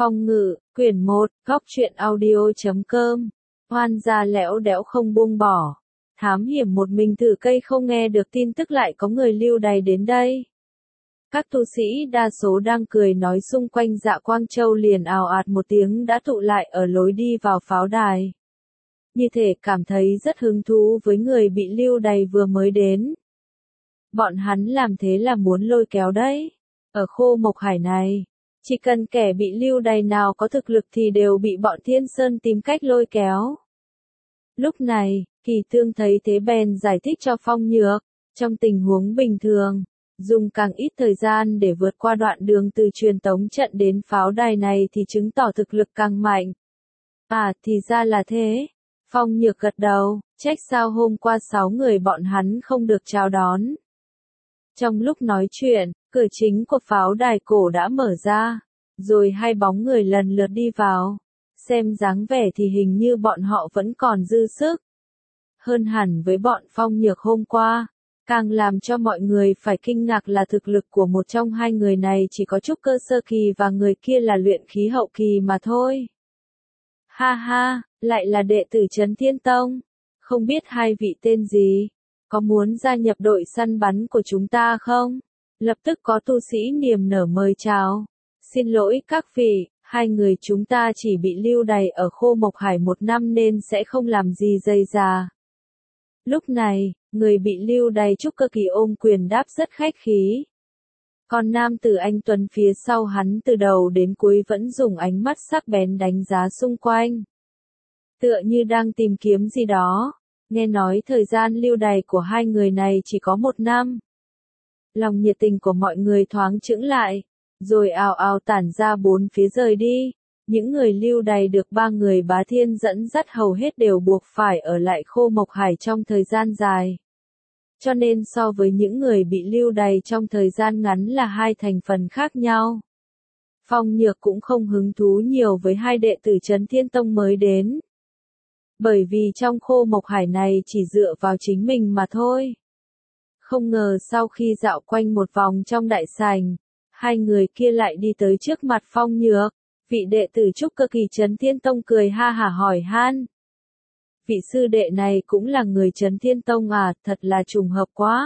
Phong ngự, quyển 1, góc truyện audio.com. Oan gia lẽo đẽo không buông bỏ. Thám hiểm một mình thử cây không nghe được tin tức lại có người lưu đày đến đây. Các tu sĩ đa số đang cười nói xung quanh Dạ Quang Châu liền ào ạt một tiếng đã tụ lại ở lối đi vào pháo đài. Như thể cảm thấy rất hứng thú với người bị lưu đày vừa mới đến. Bọn hắn làm thế là muốn lôi kéo đấy. Ở Khô Mộc Hải này, chỉ cần kẻ bị lưu đày nào có thực lực thì đều bị bọn Thiên Sơn tìm cách lôi kéo. Lúc này, Kỳ Thương thấy thế bèn giải thích cho Phong Nhược, trong tình huống bình thường, dùng càng ít thời gian để vượt qua đoạn đường từ truyền tống trận đến pháo đài này thì chứng tỏ thực lực càng mạnh. À, thì ra là thế. Phong Nhược gật đầu, trách sao hôm qua 6 người bọn hắn không được chào đón. Trong lúc nói chuyện, cửa chính của pháo đài cổ đã mở ra, rồi hai bóng người lần lượt đi vào. Xem dáng vẻ thì hình như bọn họ vẫn còn dư sức. Hơn hẳn với bọn Phong Nhược hôm qua, càng làm cho mọi người phải kinh ngạc là thực lực của một trong hai người này chỉ có trúc cơ sơ kỳ và người kia là luyện khí hậu kỳ mà thôi. Ha ha, lại là đệ tử Trấn Thiên Tông. Không biết hai vị tên gì? Có muốn gia nhập đội săn bắn của chúng ta không? Lập tức có tu sĩ niềm nở mời chào. Xin lỗi các vị, hai người chúng ta chỉ bị lưu đày ở Khô Mộc Hải 1 năm nên sẽ không làm gì dây dà. Lúc này, người bị lưu đày trúc cơ kỳ ôm quyền đáp rất khách khí. Còn nam tử anh Tuấn phía sau hắn từ đầu đến cuối vẫn dùng ánh mắt sắc bén đánh giá xung quanh. Tựa như đang tìm kiếm gì đó. Nghe nói thời gian lưu đày của hai người này chỉ có 1 năm. Lòng nhiệt tình của mọi người thoáng chững lại, rồi ào ào tản ra bốn phía rời đi. Những người lưu đày được 3 người Bá Thiên dẫn dắt hầu hết đều buộc phải ở lại Khô Mộc Hải trong thời gian dài. Cho nên so với những người bị lưu đày trong thời gian ngắn là hai thành phần khác nhau. Phong Nhược cũng không hứng thú nhiều với hai đệ tử Trấn Thiên Tông mới đến. Bởi vì trong Khô Mộc Hải này chỉ dựa vào chính mình mà thôi. Không ngờ sau khi dạo quanh một vòng trong đại sảnh, hai người kia lại đi tới trước mặt Phong Nhược. Vị đệ tử trúc cơ kỳ Trấn Thiên Tông cười ha hả hỏi han. Vị sư đệ này cũng là người Trấn Thiên Tông à, thật là trùng hợp quá.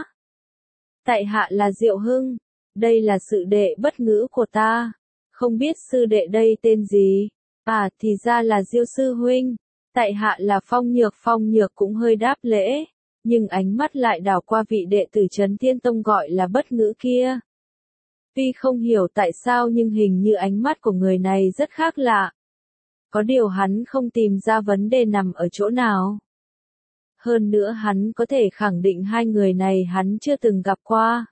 Tại hạ là Diệu Hưng, đây là sự đệ bất ngữ của ta. Không biết sư đệ đây tên gì? À, thì ra là Diêu sư huynh. Tại hạ là Phong Nhược cũng hơi đáp lễ, nhưng ánh mắt lại đảo qua vị đệ tử Trấn Thiên Tông gọi là bất ngữ kia. Tuy không hiểu tại sao nhưng hình như ánh mắt của người này rất khác lạ. Có điều hắn không tìm ra vấn đề nằm ở chỗ nào. Hơn nữa hắn có thể khẳng định hai người này hắn chưa từng gặp qua.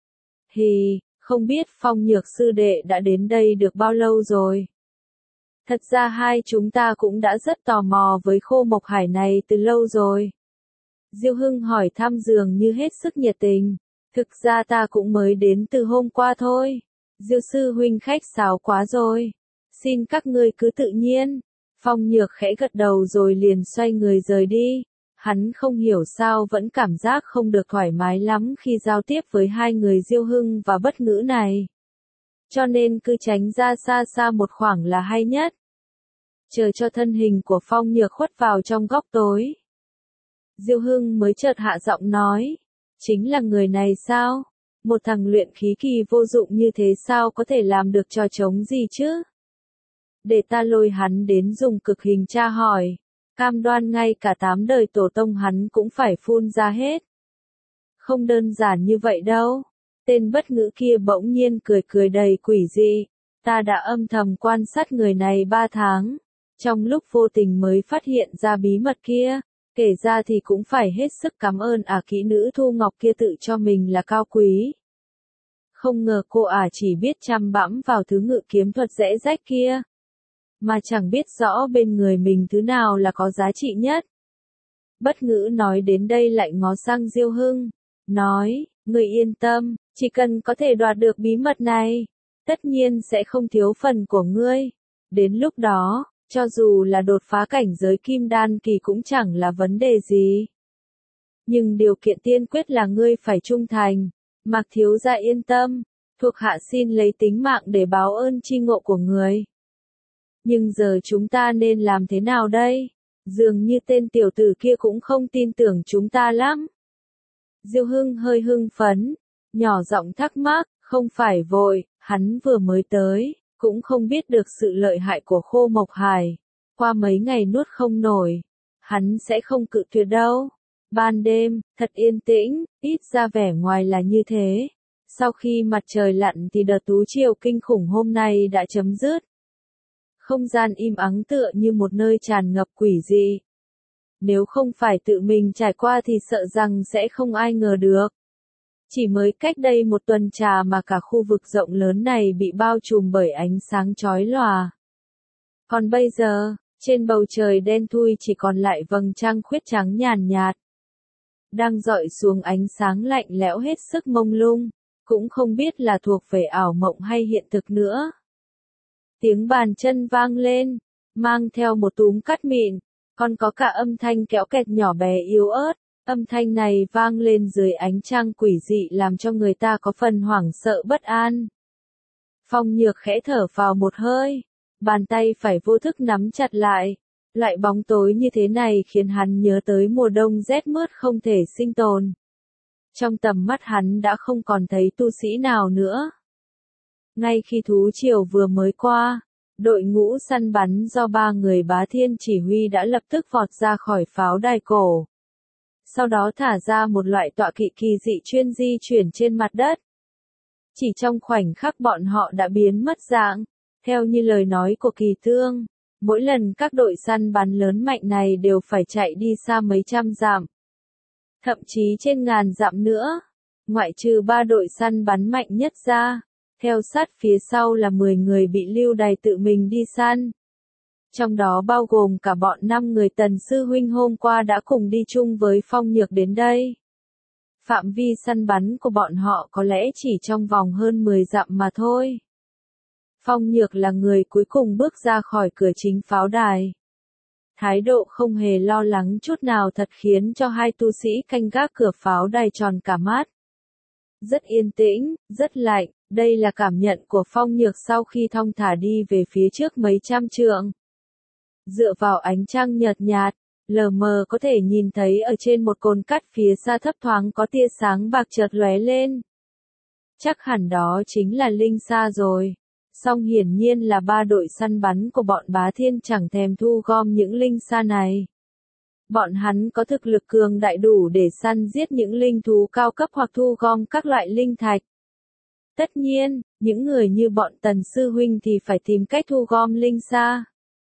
Không biết Phong Nhược sư đệ đã đến đây được bao lâu rồi? Thật ra hai chúng ta cũng đã rất tò mò với Khô Mộc Hải này từ lâu rồi. Diêu Hưng hỏi thăm dường như hết sức nhiệt tình. Thực ra ta cũng mới đến từ hôm qua thôi. Diêu sư huynh khách sáo quá rồi. Xin các ngươi cứ tự nhiên. Phong Nhược khẽ gật đầu rồi liền xoay người rời đi. Hắn không hiểu sao vẫn cảm giác không được thoải mái lắm khi giao tiếp với hai người Diêu Hưng và bất ngữ này. Cho nên cứ tránh ra xa xa một khoảng là hay nhất. Chờ cho thân hình của Phong Nhược khuất vào trong góc tối. Diêu Hưng mới chợt hạ giọng nói. Chính là người này sao? Một thằng luyện khí kỳ vô dụng như thế sao có thể làm được trò trống gì chứ? Để ta lôi hắn đến dùng cực hình tra hỏi. Cam đoan ngay cả 8 đời tổ tông hắn cũng phải phun ra hết. Không đơn giản như vậy đâu. Tên bất ngữ kia bỗng nhiên cười đầy quỷ dị. Ta đã âm thầm quan sát người này 3 tháng. Trong lúc vô tình mới phát hiện ra bí mật kia. Kể ra thì cũng phải hết sức cảm ơn kỹ nữ Thu Ngọc kia tự cho mình là cao quý. Không ngờ cô chỉ biết chăm bẵm vào thứ ngự kiếm thuật rẽ rách kia. Mà chẳng biết rõ bên người mình thứ nào là có giá trị nhất. Bất ngữ nói đến đây lại ngó sang Diêu Hưng. Nói, người yên tâm, chỉ cần có thể đoạt được bí mật này, tất nhiên sẽ không thiếu phần của ngươi. Đến lúc đó, cho dù là đột phá cảnh giới kim đan kỳ cũng chẳng là vấn đề gì. Nhưng điều kiện tiên quyết là ngươi phải trung thành. Mạc thiếu gia yên tâm, thuộc hạ xin lấy tính mạng để báo ơn chi ngộ của người. Nhưng giờ chúng ta nên làm thế nào đây? Dường như tên tiểu tử kia cũng không tin tưởng chúng ta lắm. Diêu Hưng hơi hưng phấn, nhỏ giọng thắc mắc, không phải vội, hắn vừa mới tới, cũng không biết được sự lợi hại của Khô Mộc Hải. Qua mấy ngày nuốt không nổi, hắn sẽ không cự tuyệt đâu. Ban đêm, thật yên tĩnh, ít ra vẻ ngoài là như thế. Sau khi mặt trời lặn thì đợt tú chiều kinh khủng hôm nay đã chấm dứt. Không gian im ắng tựa như một nơi tràn ngập quỷ dị. Nếu không phải tự mình trải qua thì sợ rằng sẽ không ai ngờ được. Chỉ mới cách đây một tuần trà mà cả khu vực rộng lớn này bị bao trùm bởi ánh sáng chói lòa. Còn bây giờ, trên bầu trời đen thui chỉ còn lại vầng trăng khuyết trắng nhàn nhạt. Đang rọi xuống ánh sáng lạnh lẽo hết sức mông lung, cũng không biết là thuộc về ảo mộng hay hiện thực nữa. Tiếng bàn chân vang lên, mang theo một túm cát mịn, còn có cả âm thanh kéo kẹt nhỏ bé yếu ớt. Âm thanh này vang lên dưới ánh trăng quỷ dị làm cho người ta có phần hoảng sợ bất an. Phong Nhược khẽ thở vào một hơi, bàn tay phải vô thức nắm chặt lại. Loại bóng tối như thế này khiến hắn nhớ tới mùa đông rét mướt không thể sinh tồn. Trong tầm mắt hắn đã không còn thấy tu sĩ nào nữa. Ngay khi thú triều vừa mới qua, đội ngũ săn bắn do 3 người Bá Thiên chỉ huy đã lập tức vọt ra khỏi pháo đài cổ. Sau đó thả ra một loại tọa kỵ kỳ dị chuyên di chuyển trên mặt đất. Chỉ trong khoảnh khắc bọn họ đã biến mất dạng, theo như lời nói của Kỳ Tương, mỗi lần các đội săn bắn lớn mạnh này đều phải chạy đi xa mấy trăm dặm. Thậm chí trên ngàn dặm nữa, ngoại trừ 3 đội săn bắn mạnh nhất ra, theo sát phía sau là 10 người bị lưu đày tự mình đi săn. Trong đó bao gồm cả bọn 5 người Tần Sư Huynh hôm qua đã cùng đi chung với Phong Nhược đến đây. Phạm vi săn bắn của bọn họ có lẽ chỉ trong vòng hơn 10 dặm mà thôi. Phong Nhược là người cuối cùng bước ra khỏi cửa chính pháo đài. Thái độ không hề lo lắng chút nào thật khiến cho hai tu sĩ canh gác cửa pháo đài tròn cả mắt. Rất yên tĩnh, rất lạnh, đây là cảm nhận của Phong Nhược sau khi thong thả đi về phía trước mấy trăm trượng. Dựa vào ánh trăng nhợt nhạt, lờ mờ có thể nhìn thấy ở trên một cồn cát phía xa thấp thoáng có tia sáng bạc chợt lóe lên. Chắc hẳn đó chính là linh sa rồi. Song hiển nhiên là 3 đội săn bắn của bọn Bá Thiên chẳng thèm thu gom những linh sa này. Bọn hắn có thực lực cường đại đủ để săn giết những linh thú cao cấp hoặc thu gom các loại linh thạch. Tất nhiên, những người như bọn Tần Sư Huynh thì phải tìm cách thu gom linh sa.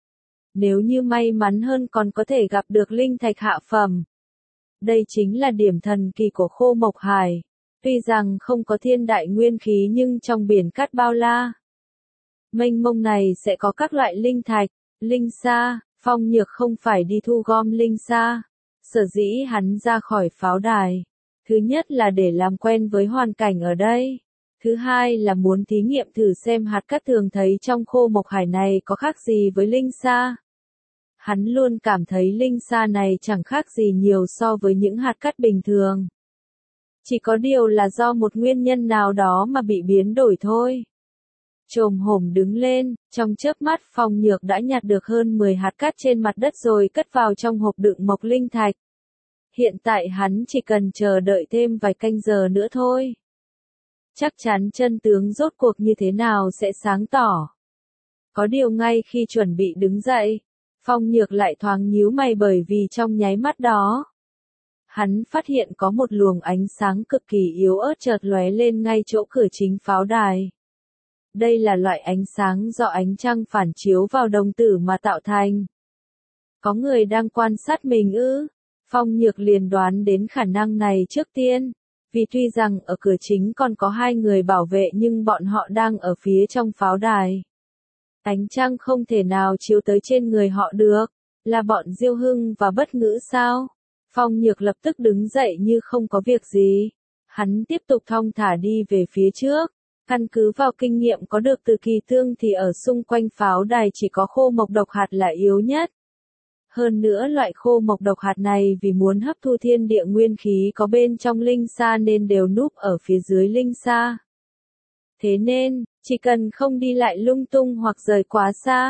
Nếu như may mắn hơn còn có thể gặp được linh thạch hạ phẩm. Đây chính là điểm thần kỳ của Khô Mộc Hải. Tuy rằng không có thiên đại nguyên khí nhưng trong biển cát bao la mênh mông này sẽ có các loại linh thạch, linh sa. Phong Nhược không phải đi thu gom linh sa. Sở dĩ hắn ra khỏi pháo đài. Thứ nhất là để làm quen với hoàn cảnh ở đây. Thứ hai là muốn thí nghiệm thử xem hạt cát thường thấy trong Khô Mộc Hải này có khác gì với linh sa. Hắn luôn cảm thấy linh sa này chẳng khác gì nhiều so với những hạt cát bình thường. Chỉ có điều là do một nguyên nhân nào đó mà bị biến đổi thôi. Chồm hổm đứng lên, trong chớp mắt Phong Nhược đã nhặt được hơn 10 hạt cát trên mặt đất rồi cất vào trong hộp đựng mộc linh thạch. Hiện tại hắn chỉ cần chờ đợi thêm vài canh giờ nữa thôi. Chắc chắn chân tướng rốt cuộc như thế nào sẽ sáng tỏ. Có điều ngay khi chuẩn bị đứng dậy, Phong Nhược lại thoáng nhíu mày bởi vì trong nháy mắt đó, hắn phát hiện có một luồng ánh sáng cực kỳ yếu ớt chợt lóe lên ngay chỗ cửa chính pháo đài. Đây là loại ánh sáng do ánh trăng phản chiếu vào đồng tử mà tạo thành. Có người đang quan sát mình ư? Phong Nhược liền đoán đến khả năng này trước tiên. Vì tuy rằng ở cửa chính còn có 2 người bảo vệ nhưng bọn họ đang ở phía trong pháo đài. Ánh trăng không thể nào chiếu tới trên người họ được. Là bọn Diêu Hưng và Bất Ngữ sao? Phong Nhược lập tức đứng dậy như không có việc gì. Hắn tiếp tục thong thả đi về phía trước. Căn cứ vào kinh nghiệm có được từ Kỳ Tương thì ở xung quanh pháo đài chỉ có khô mộc độc hạt là yếu nhất. Hơn nữa loại khô mộc độc hạt này vì muốn hấp thu thiên địa nguyên khí có bên trong linh sa nên đều núp ở phía dưới linh sa. Thế nên, chỉ cần không đi lại lung tung hoặc rời quá xa,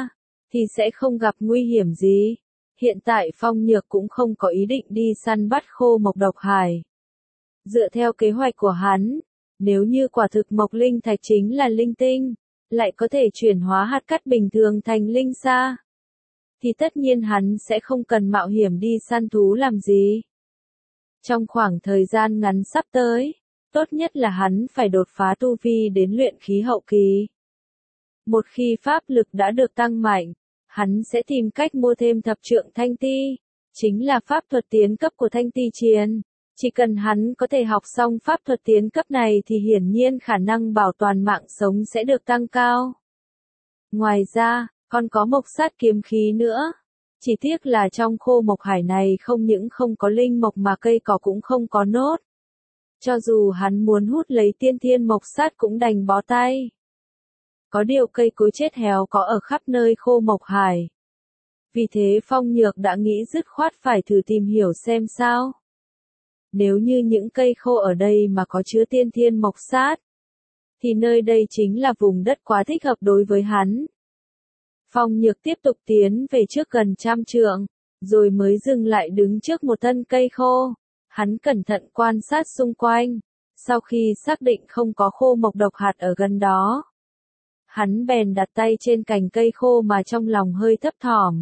thì sẽ không gặp nguy hiểm gì. Hiện tại Phong Nhược cũng không có ý định đi săn bắt khô mộc độc hải. Dựa theo kế hoạch của hắn, nếu như quả thực mộc linh thạch chính là linh tinh, lại có thể chuyển hóa hạt cát bình thường thành linh sa, thì tất nhiên hắn sẽ không cần mạo hiểm đi săn thú làm gì. Trong khoảng thời gian ngắn sắp tới, tốt nhất là hắn phải đột phá tu vi đến luyện khí hậu kỳ. Một khi pháp lực đã được tăng mạnh, hắn sẽ tìm cách mua thêm thập trượng thanh ti, chính là pháp thuật tiến cấp của thanh ti chiến. Chỉ cần hắn có thể học xong pháp thuật tiến cấp này thì hiển nhiên khả năng bảo toàn mạng sống sẽ được tăng cao. Ngoài ra, còn có mộc sát kiếm khí nữa. Chỉ tiếc là trong khô mộc hải này không những không có linh mộc mà cây cỏ cũng không có nốt. Cho dù hắn muốn hút lấy tiên thiên mộc sát cũng đành bó tay. Có điều cây cối chết héo có ở khắp nơi khô mộc hải. Vì thế Phong Nhược đã nghĩ dứt khoát phải thử tìm hiểu xem sao. Nếu như những cây khô ở đây mà có chứa tiên thiên mộc sát, thì nơi đây chính là vùng đất quá thích hợp đối với hắn. Phong Nhược tiếp tục tiến về trước gần 100 trượng, rồi mới dừng lại đứng trước một thân cây khô. Hắn cẩn thận quan sát xung quanh, sau khi xác định không có khô mộc độc hạt ở gần đó. Hắn bèn đặt tay trên cành cây khô mà trong lòng hơi thấp thỏm.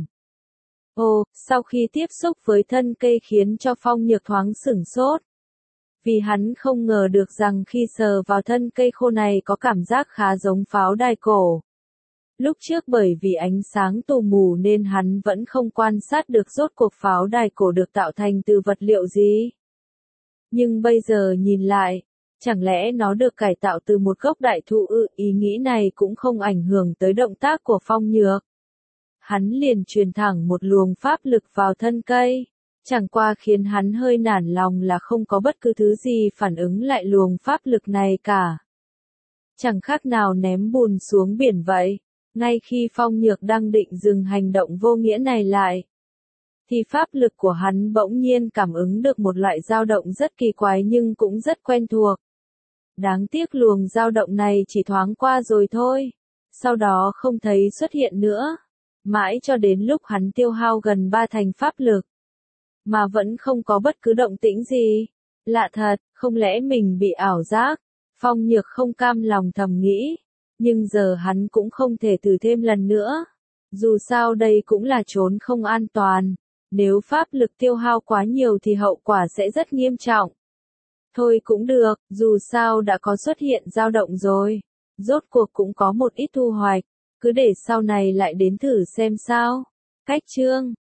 Ồ, sau khi tiếp xúc với thân cây khiến cho Phong Nhược thoáng sửng sốt. Vì hắn không ngờ được rằng khi sờ vào thân cây khô này có cảm giác khá giống pháo đài cổ. Lúc trước bởi vì ánh sáng tù mù nên hắn vẫn không quan sát được rốt cuộc pháo đài cổ được tạo thành từ vật liệu gì. Nhưng bây giờ nhìn lại, chẳng lẽ nó được cải tạo từ một gốc đại thụ ư? Ý nghĩ này cũng không ảnh hưởng tới động tác của Phong Nhược. Hắn liền truyền thẳng một luồng pháp lực vào thân cây. Chẳng qua khiến hắn hơi nản lòng là không có bất cứ thứ gì phản ứng lại luồng pháp lực này cả. Chẳng khác nào ném bùn xuống biển vậy. Ngay khi Phong Nhược đang định dừng hành động vô nghĩa này lại, thì pháp lực của hắn bỗng nhiên cảm ứng được một loại dao động rất kỳ quái nhưng cũng rất quen thuộc. Đáng tiếc luồng dao động này chỉ thoáng qua rồi thôi, sau đó không thấy xuất hiện nữa, mãi cho đến lúc hắn tiêu hao gần 3/4 pháp lực, mà vẫn không có bất cứ động tĩnh gì. Lạ thật, không lẽ mình bị ảo giác? Phong Nhược không cam lòng thầm nghĩ, nhưng giờ hắn cũng không thể thử thêm lần nữa. Dù sao đây cũng là chốn không an toàn, nếu pháp lực tiêu hao quá nhiều thì hậu quả sẽ rất nghiêm trọng. Thôi cũng được, dù sao đã có xuất hiện dao động rồi, rốt cuộc cũng có một ít thu hoạch, cứ để sau này lại đến thử xem sao. Cách chương